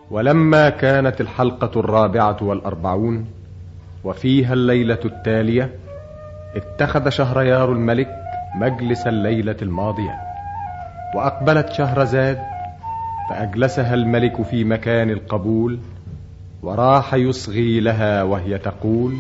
ولما كانت الحلقة 44 وفيها الليلة التالية، اتخذ شهريار الملك مجلس الليلة الماضية، وأقبلت شهرزاد فأجلسها الملك في مكان القبول، وراح يصغي لها وهي تقول: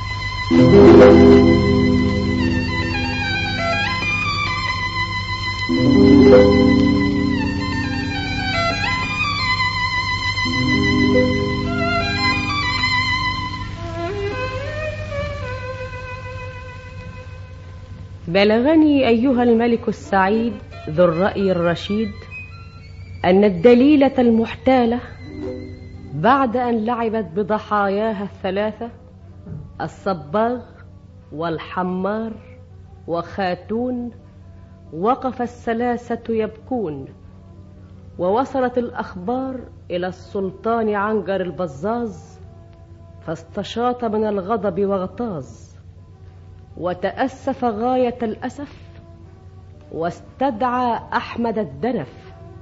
بلغني أيها الملك السعيد ذو الرأي الرشيد أن الدليلة المحتالة بعد أن لعبت بضحاياها الثلاثة الصباغ والحمار وخاتون، وقف الثلاثة يبكون، ووصلت الأخبار إلى السلطان عنجر البزاز، فاستشاط من الغضب واغتاظ، وتأسف غاية الأسف، واستدعى أحمد الدنف.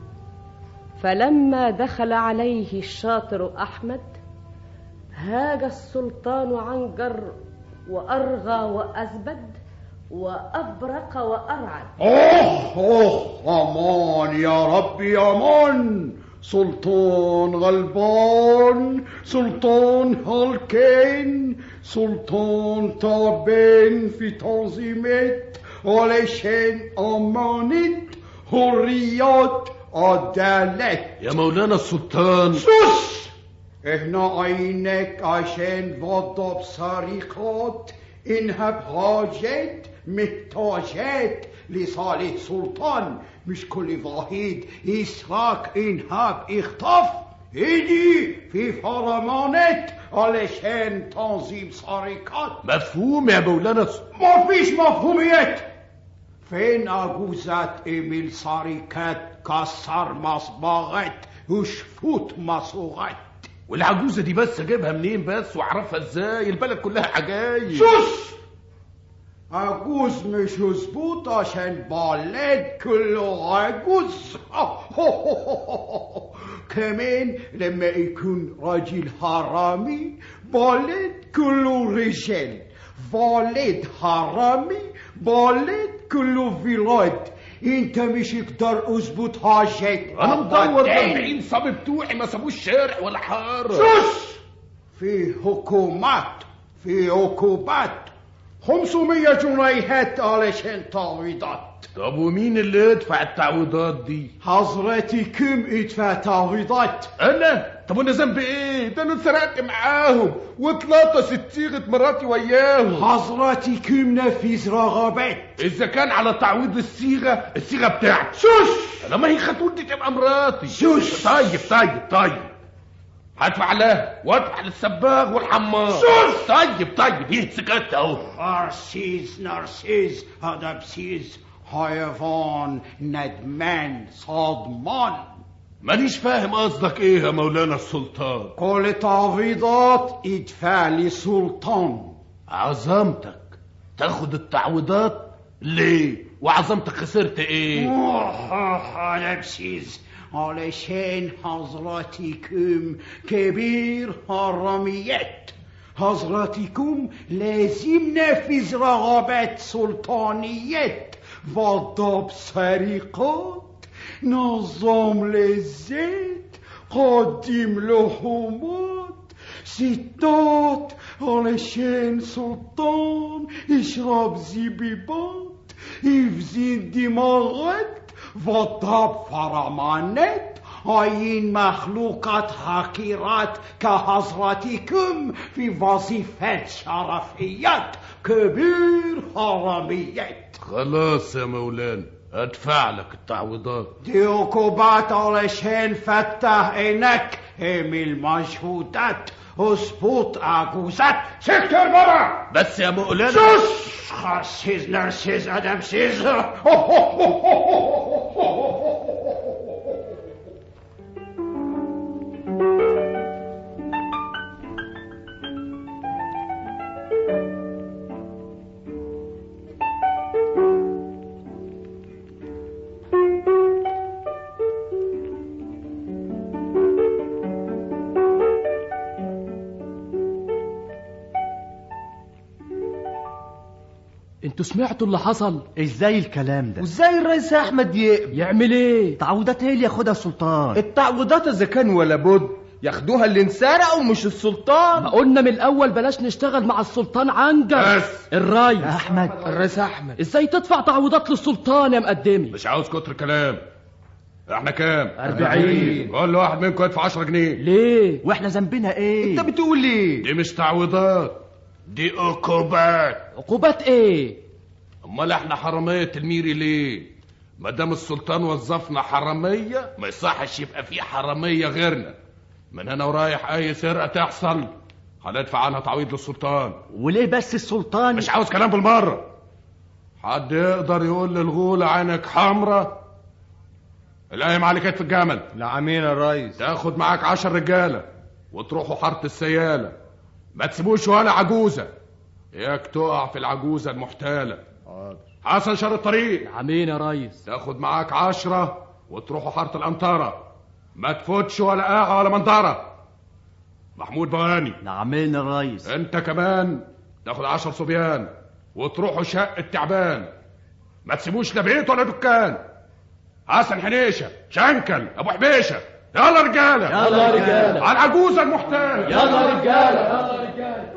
فلما دخل عليه الشاطر أحمد هاج السلطان عنجر وأرغى وأزبد وأبرق وأرعد. أمان يا ربي أمان، سلطان غلبان، سلطان هلكين، سلطان تعبان في تنظيمات علشان أمانة حريات عدالة. يا مولانا السلطان سوس، احنا عينك عشان وضب سرقات، انها بحاجات محتاجات لصالح سلطان، مش كل واحد يسرق انها باختطاف يجي في فرمانات علشان تنظيم سرقات. مفهوم يا مولانا. ما فيش مفهوميات. فين عجوزات ايميل سرقات كسر مصباغات وشفوت مصوغات؟ والعجوزة دي بس اجيبها منين بس واعرفها ازاي؟ البلد كلها عجايب. شوش، عجوز مش مظبوط عشان بلد كله عجوز. كمان لما يكون راجل حرامي بلد كله رجال، والد حرامي بلد كله ولاد. انت مش يقدر اظبط حاجات. انا مدور 40 صبي بتوعي ما سابوش شارع ولا حاره. شوش، في حكومات، في عقوبات، 500 جنيهات علشان تعويضات. طب ومين اللي يدفع التعويضات دي؟ حضرتكم ادفع تعويضات. انا؟ طب وانا ذنبي ايه؟ ده انا اتسرقت معاهم واتلطست صيغه مراتي وياهم. حضرتكم نفذ رغبات. اذا كان على تعويض الصيغه بتاعتي. شوش، لما هي خاتون دي تبقى مراتي. شوش. طيب هدفع لها وادفع للسباغ والحمار. شوش. طيب ايه سكت اهو. نرسيز هذا بسيز، حيوان ندمان صادمان. مانيش فاهم قصدك ايه يا مولانا السلطان. كل تعويضات ادفع لسلطان. عظمتك تاخد التعويضات ليه؟ وعظمتك خسرت ايه؟ نفسيز علشان حضراتكم كبير حراميات. حضراتكم لازم نفذ رغبات سلطانيات، وضب سرقات، نظام لذات، قدم لحومات، ستات علشان سلطان يشرب زبيبات، يفزين دماغات، وضب فرمانات، عين مخلوقات حقيرات كحضراتكم في وظيفات شرفيات، كبير حراميات. خلاص يا مولانا ادفع لك التعويضات. دي عقوبات علشان فتح عينك، اعمل مجهودات، اظبط عجوزات. سكتر برا. بس يا مولانا. شوش، خرسيز نرسيز ادمسيز. انتوا سمعتوا اللي حصل؟ ازاي الكلام ده؟ وازاي الرئيس احمد يعمل ايه؟ تعويضات هي اللي ياخدها السلطان. التعويضات اذا كان ولا بد ياخدوها اللي انسرقوا مش السلطان. ما قلنا من الاول بلاش نشتغل مع السلطان عنجر. بس الرئيس احمد، الرئيس احمد ازاي تدفع تعويضات للسلطان يا مقدمي؟ مش عاوز كتر كلام. احنا كام؟ 40. كل واحد منكم يدفع 10 جنيه. ليه؟ واحنا ذنبنا ايه؟ انت بتقول ايه؟ دي مش تعويضات، دي عقوبات. عقوبات ايه؟ امال احنا حراميه تلميري ليه؟ ما دام السلطان وظفنا حراميه ما يصحش يبقى في حراميه غيرنا. من هنا ورايح اي سرقه تحصل هندفع عنها تعويض للسلطان. وليه بس السلطان؟ مش عاوز كلام بالمره. حد يقدر يقول للغولة عينك حمرة؟ القايم على كتف الجمل. نعمين يا ريس. تاخد معاك 10 رجاله وتروحوا حاره السياله، ما تسيبوش ولا عجوزه، اياك تقع في العجوزه المحتاله. حسن شر الطريق. نعمين يا ريس. تاخد معاك 10 وتروحوا حاره الانطره، ما تفوتش ولا قاعه ولا منطره. محمود بواني. نعمين يا ريس. انت كمان تاخد 10 صبيان وتروحوا شق التعبان، ما تسيبوش لا بيت ولا دكان. حسن حنيشه، شنكل، ابو حبيشه، يلا رجاله يلا رجاله على العجوزه المحتاله. يلا رجاله يلا رجاله.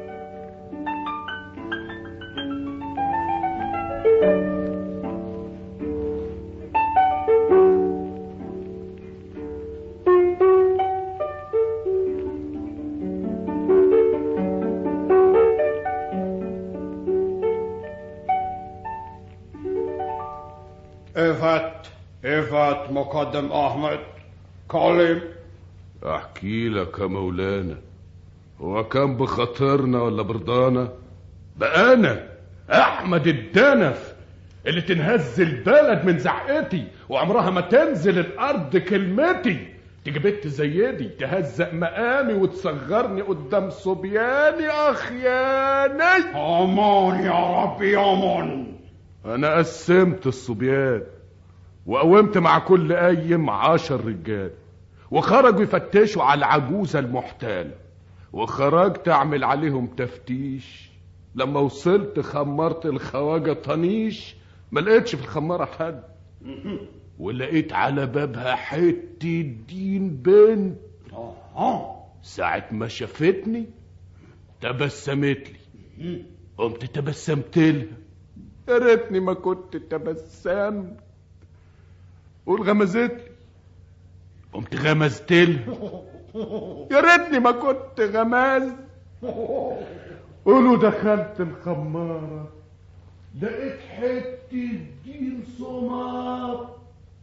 إفت مقدم أحمد كلم. احكي لك يا مولانا، هو كان بخاطرنا ولا برضانا؟ بقى انا احمد الدنف اللي تنهز البلد من زعقتي وعمرها ما تنزل الارض كلمتي، تيجي بنت زي دي تهزق مقامي وتصغرني قدام صبياني اخياني. امان يا ربي امان. انا قسمت الصبيان وقومت مع كل قايم 10 رجال، وخرجوا يفتشوا على العجوزة المحتالة، وخرجت اعمل عليهم تفتيش. لما وصلت خمرت الخواجة طنيش، ما لقيتش في الخمارة حد، ولقيت على بابها حتة دين بنت. ساعة ما شافتني تبسمت لي، قمت تبسمت لها. يا ريتني ما كنت تبسمت. قول غمزت لي، قمت غمزت لها. يا ريتني ما كنت غمزت. قولوا دخلت الخمارة لقيت حتة دين صمار.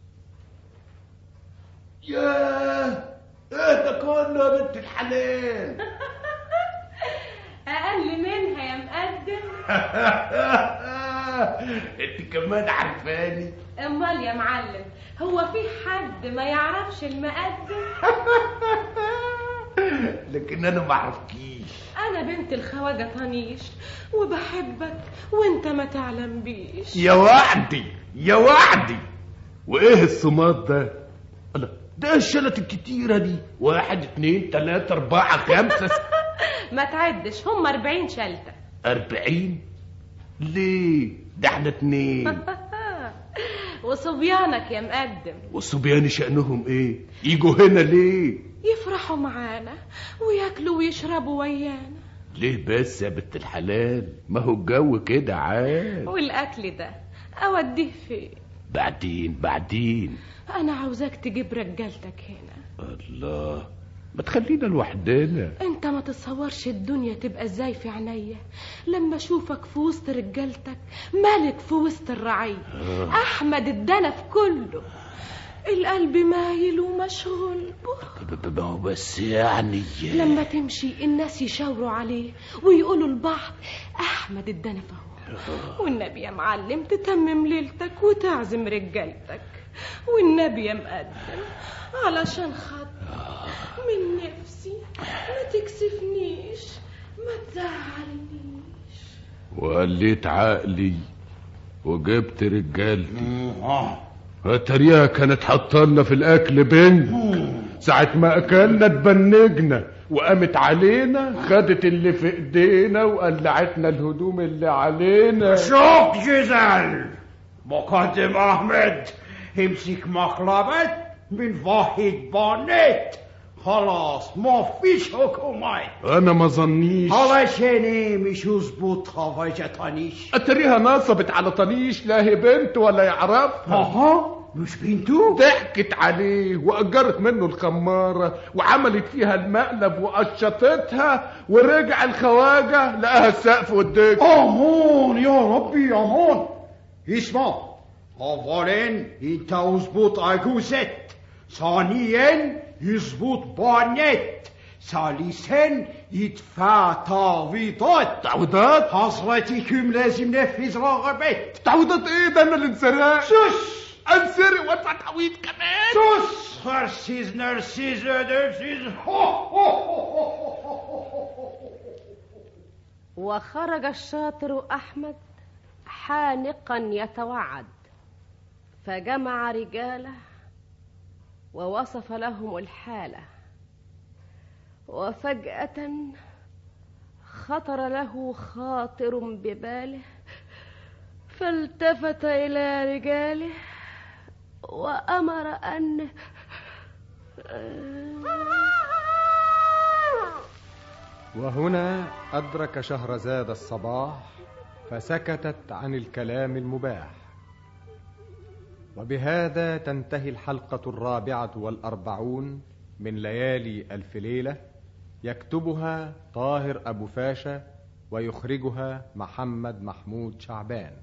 ياه ايه ده كله يا بنت الحلال؟ اقل منها يا مقدم. انت كمان عارفاني. امال يا معلم، هو في حد ما يعرفش المقدم؟ لكن انا ما اعرفكيش. انا بنت الخواجة طنيش وبحبك وانت ما تعلم بيش. يا وعدي يا وعدي. وايه الصمات ده؟ ده الشلت الكتيرة دي، 1 2 3 4 5 ما تعدش، هم 40 شلتة. 40 ليه؟ ده احنا 2. وصبيانك يا مقدم. والصبيان شأنهم ايه؟ يجوا هنا ليه؟ يفرحوا معانا وياكلوا ويشربوا ويانا. ليه بس يا بنت الحلال؟ ما هو الجو كده عاد. والاكل ده اوديه فين؟ بعدين انا عاوزاك تجيب رجالتك هنا. الله، ما تخلينا لوحدنا. انت ما تتصورش الدنيا تبقى ازاي في عينيا لما اشوفك في وسط رجالتك، ملك في وسط الرعية. احمد الدنف كله، القلب مايل ومشغول به. بس يعني لما تمشي الناس يشاوروا عليه ويقولوا لبعض احمد الدنف اهو. والنبي يا معلم تتمم ليلتك وتعزم رجالتك. والنبي يا مقدم علشان خاطر من نفسي ما تكسفنيش، ما تزعلنيش. وقليت عقلي وجبت رجالتي. اتريها كانت حطالنا في الاكل بنج. ساعة ما اكلنا اتبنجنا وقامت علينا خدت اللي في ايدينا وقلعتنا الهدوم اللي علينا. شوف جزال مقدم احمد، امسك مخلبت من واحد بانت. خلاص ما فيش حكومات. انا ما ظنيش. علشان مش يظبط خواجه طنيش. اتريها نصبت على طنيش، لا هي بنت ولا يعرفها. مش بنته؟ ضحكت عليه واجرت منه الخماره وعملت فيها المقلب وقشطتها، ورجع الخواجه لقاها السقف والدك. امان يا ربي امان. اسمع، اولا انت اظبط عجوزت، ثانيا يظبط بانت، ثالثا يدفع تعويضات. تعويضات؟ حضرتكم لازم نفذ رغبت. تعويضات ايه؟ ده انا اللي انسرقت. سوس انسرق وادفع تعويض كمان؟ سوس خرسيز نرسيز درسيز. وخرج الشاطر أحمد حانقا يتوعد، فجمع رجاله ووصف لهم الحالة، وفجأة خطر له خاطر بباله، فالتفت إلى رجاله وأمر أن وهنا أدرك شهرزاد الصباح فسكتت عن الكلام المباح. وبهذا تنتهي الحلقة 44 من ليالي ألف ليلة، يكتبها طاهر أبو فاشا ويخرجها محمد محمود شعبان.